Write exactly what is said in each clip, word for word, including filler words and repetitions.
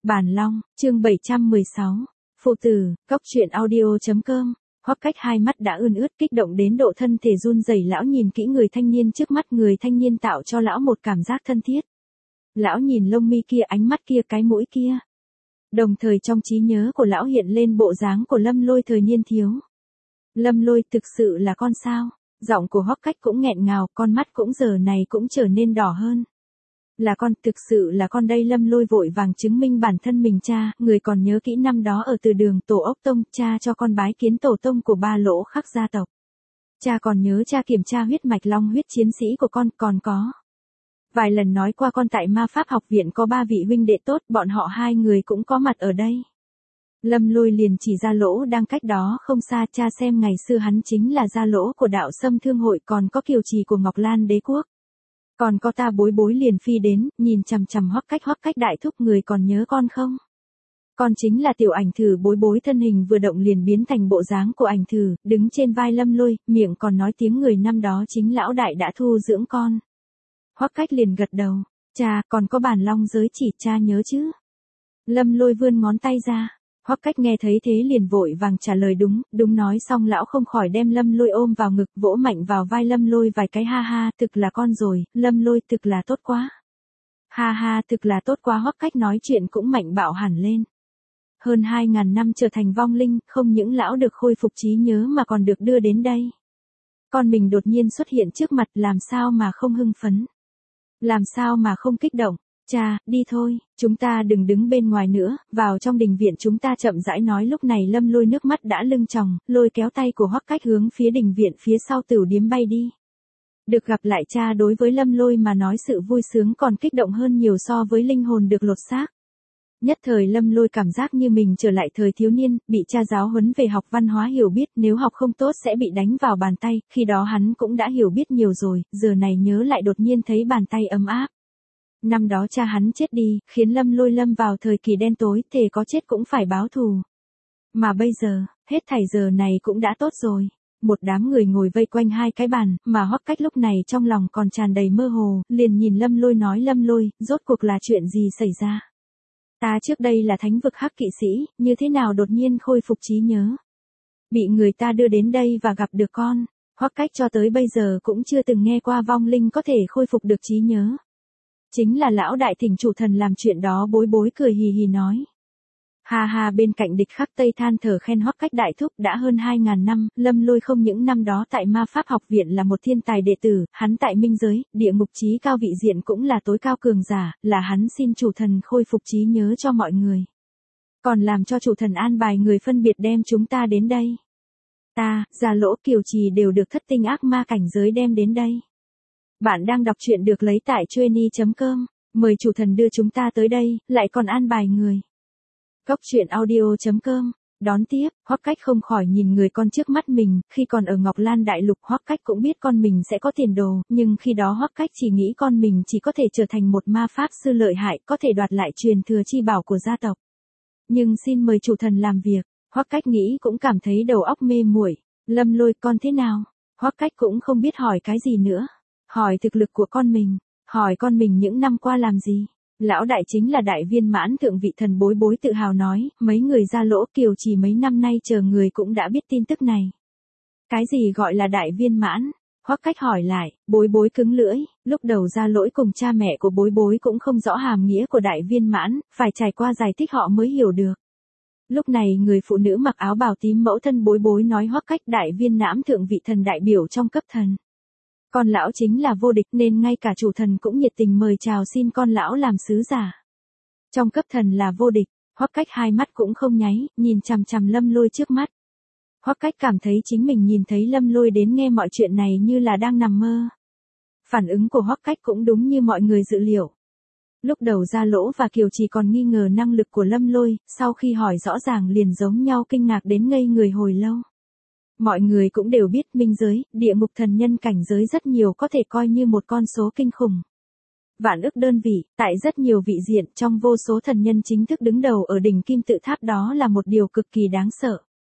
Bản Long, chương bảy trăm mười sáu. Phụ tử, góc truyện audio.com. Hoắc Cách hai mắt đã ươn ướt, kích động đến độ thân thể run rẩy. Lão nhìn kỹ người thanh niên trước mắt, người thanh niên tạo cho lão một cảm giác thân thiết. Lão nhìn lông mi kia, ánh mắt kia, cái mũi kia. Đồng thời trong trí nhớ của lão hiện lên bộ dáng của Lâm Lôi thời niên thiếu. Lâm Lôi thực sự là con sao? Giọng của Hoắc Cách cũng nghẹn ngào, con mắt cũng giờ này cũng trở nên đỏ hơn. Là con, thực sự là con đây. Lâm Lôi vội vàng chứng minh bản thân mình. Cha, người còn nhớ kỹ năm đó ở từ đường Tổ Ốc Tông, cha cho con bái kiến tổ tông của ba lỗ khắc gia tộc. Cha còn nhớ cha kiểm tra huyết mạch long huyết chiến sĩ của con, còn có. Vài lần nói qua con tại ma pháp học viện có ba vị huynh đệ tốt, bọn họ hai người cũng có mặt ở đây. Lâm Lôi liền chỉ ra lỗ đang cách đó không xa. Cha xem ngày xưa hắn chính là gia lỗ của đạo Sâm Thương hội, còn có kiều trì của Ngọc Lan đế quốc. Còn có ta. Bối bối liền phi đến, nhìn chằm chằm Hoắc Cách. Hoắc Cách đại thúc, người còn nhớ con không? Con chính là tiểu ảnh thử. Bối bối thân hình vừa động liền biến thành bộ dáng của ảnh thử, đứng trên vai Lâm Lôi, miệng còn nói tiếng người năm đó chính lão đại đã thu dưỡng con. Hoắc Cách liền gật đầu. Cha, còn có bản long giới chỉ, cha nhớ chứ? Lâm Lôi vươn ngón tay ra. Hoắc Cách nghe thấy thế liền vội vàng trả lời đúng, đúng. Nói xong lão không khỏi đem Lâm Lôi ôm vào ngực, vỗ mạnh vào vai Lâm Lôi vài cái. Ha ha, thực là con rồi, Lâm Lôi, thực là tốt quá. Ha ha, thực là tốt quá. Hoắc Cách nói chuyện cũng mạnh bạo hẳn lên. Hơn hai ngàn năm trở thành vong linh, không những lão được khôi phục trí nhớ mà còn được đưa đến đây. Con mình đột nhiên xuất hiện trước mặt, làm sao mà không hưng phấn? Làm sao mà không kích động? Cha, đi thôi, chúng ta đừng đứng bên ngoài nữa, vào trong đình viện chúng ta chậm rãi nói. Lúc này Lâm Lôi nước mắt đã lưng tròng, lôi kéo tay của Hoắc Cách hướng phía đình viện phía sau tửu điếm bay đi. Được gặp lại cha đối với Lâm Lôi mà nói sự vui sướng còn kích động hơn nhiều so với linh hồn được lột xác. Nhất thời Lâm Lôi cảm giác như mình trở lại thời thiếu niên, bị cha giáo huấn về học văn hóa, hiểu biết nếu học không tốt sẽ bị đánh vào bàn tay, khi đó hắn cũng đã hiểu biết nhiều rồi, giờ này nhớ lại đột nhiên thấy bàn tay ấm áp. Năm đó cha hắn chết đi, khiến Lâm Lôi lâm vào thời kỳ đen tối, thề có chết cũng phải báo thù. Mà bây giờ, hết thảy giờ này cũng đã tốt rồi. Một đám người ngồi vây quanh hai cái bàn, mà Hoắc Cách lúc này trong lòng còn tràn đầy mơ hồ, liền nhìn Lâm Lôi nói: Lâm Lôi, rốt cuộc là chuyện gì xảy ra? Ta trước đây là thánh vực hắc kỵ sĩ, như thế nào đột nhiên khôi phục trí nhớ? Bị người ta đưa đến đây và gặp được con. Hoắc Cách cho tới bây giờ cũng chưa từng nghe qua vong linh có thể khôi phục được trí nhớ. Chính là lão đại thỉnh chủ thần làm chuyện đó. Bối bối cười hì hì nói. Ha ha, bên cạnh địch khắc Tây than thở khen Hoắc Cách đại thúc, đã hơn hai ngàn năm, Lâm Lôi không những năm đó tại ma pháp học viện là một thiên tài đệ tử, hắn tại minh giới, địa ngục trí cao vị diện cũng là tối cao cường giả, là hắn xin chủ thần khôi phục trí nhớ cho mọi người. Còn làm cho chủ thần an bài người phân biệt đem chúng ta đến đây. Ta, Gia Lỗ, Kiều Trì đều được thất tinh ác ma cảnh giới đem đến đây. Bạn đang đọc truyện được lấy tại chueny chấm com, mời chủ thần đưa chúng ta tới đây, lại còn an bài người. Góc truyện audio.com. Đón tiếp, Hoắc Cách không khỏi nhìn người con trước mắt mình, khi còn ở Ngọc Lan Đại Lục Hoắc Cách cũng biết con mình sẽ có tiền đồ, nhưng khi đó Hoắc Cách chỉ nghĩ con mình chỉ có thể trở thành một ma pháp sư lợi hại, có thể đoạt lại truyền thừa chi bảo của gia tộc. Nhưng xin mời chủ thần làm việc, Hoắc Cách nghĩ cũng cảm thấy đầu óc mê muội. Lâm Lôi, con thế nào? Hoắc Cách cũng không biết hỏi cái gì nữa. Hỏi thực lực của con mình, hỏi con mình những năm qua làm gì. Lão đại chính là đại viên mãn thượng vị thần. Bối bối tự hào nói, mấy người Gia Lỗ Kiều Trì mấy năm nay chờ người cũng đã biết tin tức này. Cái gì gọi là đại viên mãn? Hoắc Cách hỏi lại. Bối bối cứng lưỡi, lúc đầu Gia Lỗi cùng cha mẹ của bối bối cũng không rõ hàm nghĩa của đại viên mãn, phải trải qua giải thích họ mới hiểu được. Lúc này người phụ nữ mặc áo bào tím mẫu thân bối bối nói Hoắc Cách đại viên mãn thượng vị thần đại biểu trong cấp thần. Con lão chính là vô địch nên ngay cả chủ thần cũng nhiệt tình mời chào xin con lão làm sứ giả. Trong cấp thần là vô địch. Hoắc Cách hai mắt cũng không nháy, nhìn chằm chằm Lâm Lôi trước mắt. Hoắc Cách cảm thấy chính mình nhìn thấy Lâm Lôi đến nghe mọi chuyện này như là đang nằm mơ. Phản ứng của Hoắc Cách cũng đúng như mọi người dự liệu. Lúc đầu Gia Lỗ và Kiều Trì còn nghi ngờ năng lực của Lâm Lôi, sau khi hỏi rõ ràng liền giống nhau kinh ngạc đến ngây người hồi lâu. Mọi người cũng đều biết minh giới, địa ngục thần nhân cảnh giới rất nhiều có thể coi như một con số kinh khủng. Vạn ức đơn vị, tại rất nhiều vị diện trong vô số thần nhân chính thức đứng đầu ở đỉnh kim tự tháp, đó là một điều cực kỳ đáng sợ.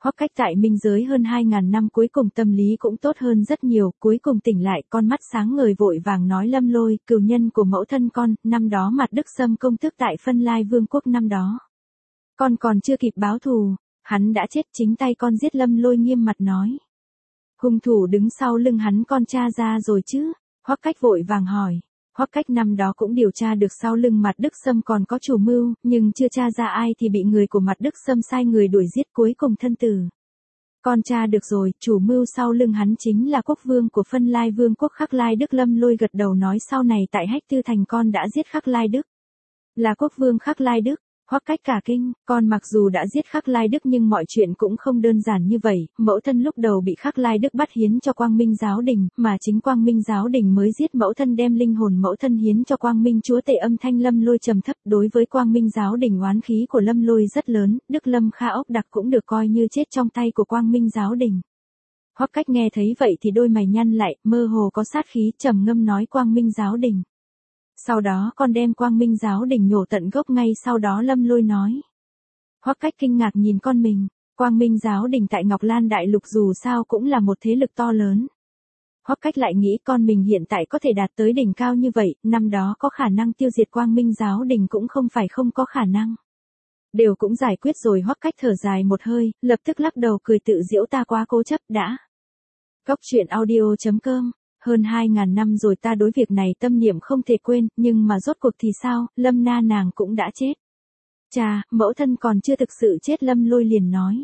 Hoắc Cách tại minh giới hơn hai ngàn năm cuối cùng tâm lý cũng tốt hơn rất nhiều, cuối cùng tỉnh lại, con mắt sáng ngời vội vàng nói Lâm Lôi, cừu nhân của mẫu thân con, năm đó Mặt Đức Sâm công tước tại Phân Lai Vương quốc năm đó. Con còn chưa kịp báo thù, hắn đã chết, chính tay con giết. Lâm Lôi nghiêm mặt nói. Hung thủ đứng sau lưng hắn con tra ra rồi chứ? Hoắc Cách vội vàng hỏi. Hoắc Cách năm đó cũng điều tra được sau lưng Mặt Đức Sâm còn có chủ mưu, nhưng chưa tra ra ai thì bị người của Mặt Đức Sâm sai người đuổi giết, cuối cùng thân tử. Con tra được rồi, chủ mưu sau lưng hắn chính là quốc vương của Phân Lai Vương quốc Khắc Lai Đức. Lâm Lôi gật đầu nói sau này tại Hách Tư Thành con đã giết Khắc Lai Đức. Là quốc vương Khắc Lai Đức. Hoắc Cách cả kinh, con mặc dù đã giết Khắc Lai Đức nhưng mọi chuyện cũng không đơn giản như vậy, mẫu thân lúc đầu bị Khắc Lai Đức bắt hiến cho Quang Minh Giáo Đình, mà chính Quang Minh Giáo Đình mới giết mẫu thân, đem linh hồn mẫu thân hiến cho Quang Minh Chúa Tể. Âm thanh Lâm Lôi trầm thấp, đối với Quang Minh Giáo Đình oán khí của Lâm Lôi rất lớn, Đức Lâm Kha ốc đặc cũng được coi như chết trong tay của Quang Minh Giáo Đình. Hoắc Cách nghe thấy vậy thì đôi mày nhăn lại, mơ hồ có sát khí, trầm ngâm nói Quang Minh Giáo Đình. Sau đó con đem Quang Minh Giáo Đình nhổ tận gốc ngay sau đó. Lâm Lôi nói. Hoắc Cách kinh ngạc nhìn con mình, Quang Minh Giáo Đình tại Ngọc Lan Đại Lục dù sao cũng là một thế lực to lớn. Hoắc Cách lại nghĩ con mình hiện tại có thể đạt tới đỉnh cao như vậy, năm đó có khả năng tiêu diệt Quang Minh Giáo Đình cũng không phải không có khả năng. Đều cũng giải quyết rồi. Hoắc Cách thở dài một hơi, lập tức lắc đầu cười tự giễu, ta quá cố chấp đã. Góc truyện audio chấm com. Hơn hai ngàn năm rồi ta đối việc này tâm niệm không thể quên, nhưng mà rốt cuộc thì sao, Lâm na nàng cũng đã chết. Chà, mẫu thân còn chưa thực sự chết. Lâm Lôi liền nói.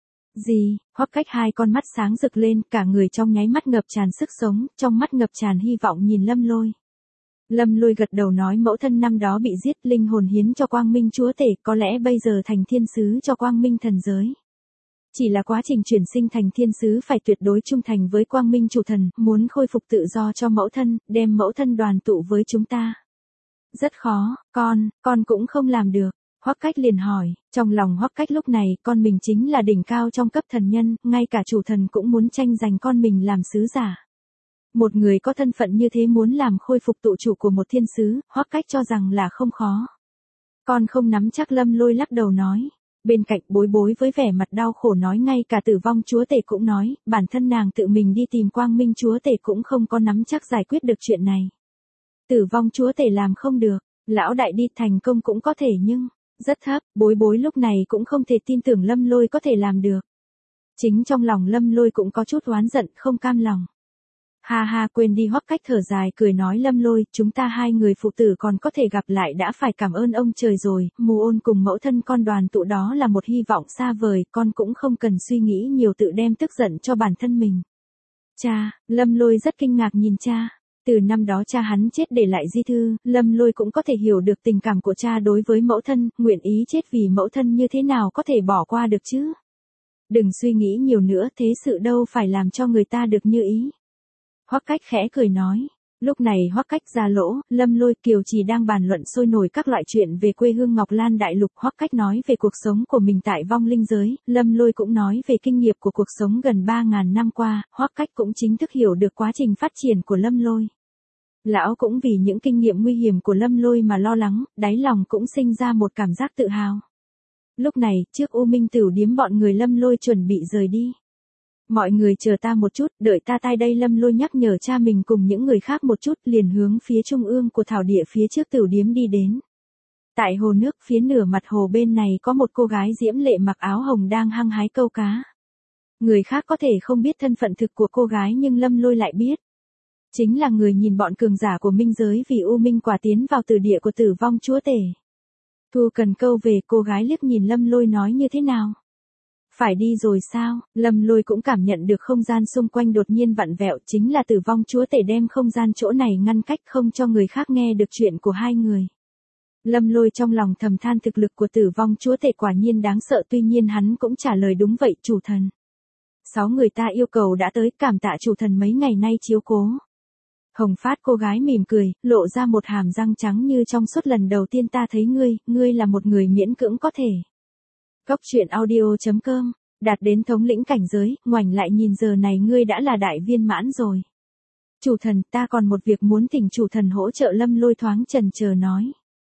Gì? Hoắc Cách hai con mắt sáng rực lên, cả người trong nháy mắt ngập tràn sức sống, trong mắt ngập tràn hy vọng nhìn Lâm Lôi. Lâm Lôi gật đầu nói mẫu thân năm đó bị giết, linh hồn hiến cho Quang Minh Chúa Tể, có lẽ bây giờ thành thiên sứ cho Quang Minh thần giới. Chỉ là quá trình chuyển sinh thành thiên sứ phải tuyệt đối trung thành với Quang Minh chủ thần, muốn khôi phục tự do cho mẫu thân, đem mẫu thân đoàn tụ với chúng ta. Rất khó, con, con cũng không làm được. Hoắc Cách liền hỏi, trong lòng Hoắc Cách lúc này, con mình chính là đỉnh cao trong cấp thần nhân, ngay cả chủ thần cũng muốn tranh giành con mình làm sứ giả. Một người có thân phận như thế muốn làm khôi phục tự chủ của một thiên sứ, Hoắc Cách cho rằng là không khó. Con không nắm chắc. Lâm Lôi lắc đầu nói. Bên cạnh Bối Bối với vẻ mặt đau khổ nói ngay cả Tử Vong Chúa Tể cũng nói, bản thân nàng tự mình đi tìm Quang Minh Chúa Tể cũng không có nắm chắc giải quyết được chuyện này. Tử Vong Chúa Tể làm không được, lão đại đi thành công cũng có thể nhưng, rất thấp. Bối Bối lúc này cũng không thể tin tưởng Lâm Lôi có thể làm được. Chính trong lòng Lâm Lôi cũng có chút oán giận, không cam lòng. Ha ha, quên đi. Hoắc Cách thở dài cười nói Lâm Lôi, chúng ta hai người phụ tử còn có thể gặp lại đã phải cảm ơn ông trời rồi, Mù Ôn cùng mẫu thân con đoàn tụ đó là một hy vọng xa vời, con cũng không cần suy nghĩ nhiều tự đem tức giận cho bản thân mình. Cha, Lâm Lôi rất kinh ngạc nhìn cha. Từ năm đó cha hắn chết để lại di thư, Lâm Lôi cũng có thể hiểu được tình cảm của cha đối với mẫu thân, nguyện ý chết vì mẫu thân như thế nào có thể bỏ qua được chứ. Đừng suy nghĩ nhiều nữa, thế sự đâu phải làm cho người ta được như ý. Hoắc Cách khẽ cười nói. Lúc này Hoắc Cách, Gia Lỗ, Lâm Lôi, Kiều Trì đang bàn luận sôi nổi các loại chuyện về quê hương Ngọc Lan Đại Lục. Hoắc Cách nói về cuộc sống của mình tại vong linh giới, Lâm Lôi cũng nói về kinh nghiệm của cuộc sống gần ba ngàn năm qua, Hoắc Cách cũng chính thức hiểu được quá trình phát triển của Lâm Lôi. Lão cũng vì những kinh nghiệm nguy hiểm của Lâm Lôi mà lo lắng, đáy lòng cũng sinh ra một cảm giác tự hào. Lúc này, trước U Minh Tửu điếm bọn người Lâm Lôi chuẩn bị rời đi. Mọi người chờ ta một chút, đợi ta tại đây. Lâm Lôi nhắc nhở cha mình cùng những người khác một chút, liền hướng phía trung ương của thảo địa phía trước tửu điếm đi đến. Tại hồ nước phía nửa mặt hồ bên này có một cô gái diễm lệ mặc áo hồng đang hăng hái câu cá. Người khác có thể không biết thân phận thực của cô gái nhưng Lâm Lôi lại biết. Chính là người nhìn bọn cường giả của minh giới vì U Minh quả tiến vào tử địa của Tử Vong Chúa Tể. Thu cần câu về. Cô gái liếc nhìn Lâm Lôi nói như thế nào? Phải đi rồi sao? Lâm Lôi cũng cảm nhận được không gian xung quanh đột nhiên vặn vẹo, chính là Tử Vong Chúa Tể đem không gian chỗ này ngăn cách không cho người khác nghe được chuyện của hai người. Lâm Lôi trong lòng thầm than thực lực của Tử Vong Chúa Tể quả nhiên đáng sợ, tuy nhiên hắn cũng trả lời đúng vậy chủ thần. Sáu người ta yêu cầu đã tới, cảm tạ chủ thần mấy ngày nay chiếu cố. Hồng Phát cô gái mỉm cười, lộ ra một hàm răng trắng như trong suốt lần đầu tiên ta thấy ngươi, ngươi là một người miễn cưỡng có thể. Góc truyện audio chấm com, đạt đến thống lĩnh cảnh giới, ngoảnh lại nhìn giờ này ngươi đã là đại viên mãn rồi. Chủ thần, ta còn một việc muốn thỉnh chủ thần hỗ trợ. Lâm Lôi thoáng chần chờ nói.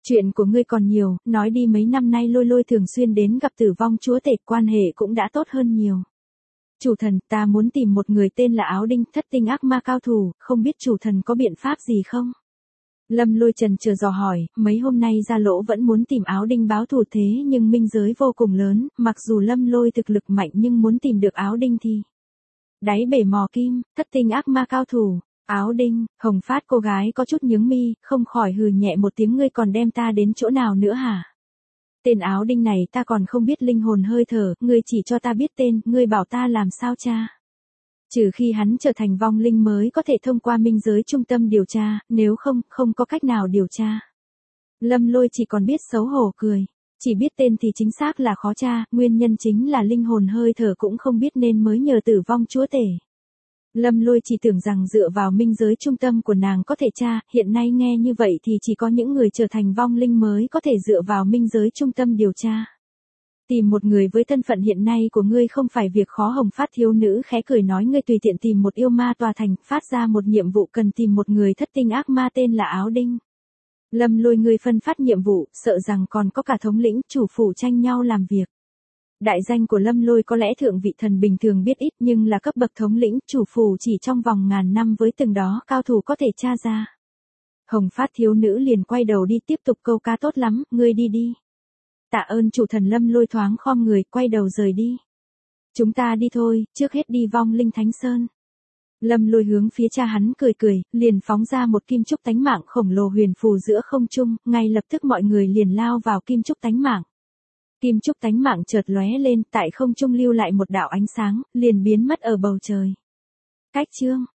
Chuyện của ngươi còn nhiều, nói đi mấy năm nay Lôi Lôi thường xuyên đến gặp Tử Vong Chúa Tể, quan hệ cũng đã tốt hơn nhiều. Chủ thần, ta muốn tìm một người tên là Áo Đinh, thất tinh ác ma cao thủ, không biết chủ thần có biện pháp gì không? Lâm Lôi trần chờ dò hỏi, mấy hôm nay Gia Lỗ vẫn muốn tìm Áo Đinh báo thù thế nhưng minh giới vô cùng lớn, mặc dù Lâm Lôi thực lực mạnh nhưng muốn tìm được Áo Đinh thì... Đáy bể mò kim, thất tinh ác ma cao thủ, Áo Đinh, Hồng Phát cô gái có chút nhướng mi, không khỏi hừ nhẹ một tiếng, ngươi còn đem ta đến chỗ nào nữa hả? Tên Áo Đinh này ta còn không biết linh hồn hơi thở, ngươi chỉ cho ta biết tên, ngươi bảo ta làm sao cha? Trừ khi hắn trở thành vong linh mới có thể thông qua minh giới trung tâm điều tra, nếu không, không có cách nào điều tra. Lâm Lôi chỉ còn biết xấu hổ cười. Chỉ biết tên thì chính xác là khó tra, nguyên nhân chính là linh hồn hơi thở cũng không biết nên mới nhờ Tử Vong Chúa Tể. Lâm Lôi chỉ tưởng rằng dựa vào minh giới trung tâm của nàng có thể tra, hiện nay nghe như vậy thì chỉ có những người trở thành vong linh mới có thể dựa vào minh giới trung tâm điều tra. Tìm một người với thân phận hiện nay của ngươi không phải việc khó. Hồng Phát thiếu nữ khẽ cười nói, ngươi tùy tiện tìm một yêu ma tòa thành, phát ra một nhiệm vụ cần tìm một người thất tinh ác ma tên là Áo Đinh. Lâm Lôi, ngươi phân phát nhiệm vụ, sợ rằng còn có cả thống lĩnh, chủ phủ tranh nhau làm việc. Đại danh của Lâm Lôi có lẽ thượng vị thần bình thường biết ít nhưng là cấp bậc thống lĩnh, chủ phủ chỉ trong vòng ngàn năm với từng đó cao thủ có thể tra ra. Hồng Phát thiếu nữ liền quay đầu đi tiếp tục câu cá, tốt lắm, ngươi đi đi. Tạ ơn chủ thần. Lâm Lôi thoáng khom người, quay đầu rời đi. Chúng ta đi thôi, trước hết đi vong linh Thánh Sơn. Lâm Lôi hướng phía cha hắn cười cười, liền phóng ra một kim trúc tánh mạng khổng lồ huyền phù giữa không trung, ngay lập tức mọi người liền lao vào kim trúc tánh mạng. Kim trúc tánh mạng chợt lóe lên, tại không trung lưu lại một đạo ánh sáng, liền biến mất ở bầu trời. Cách chương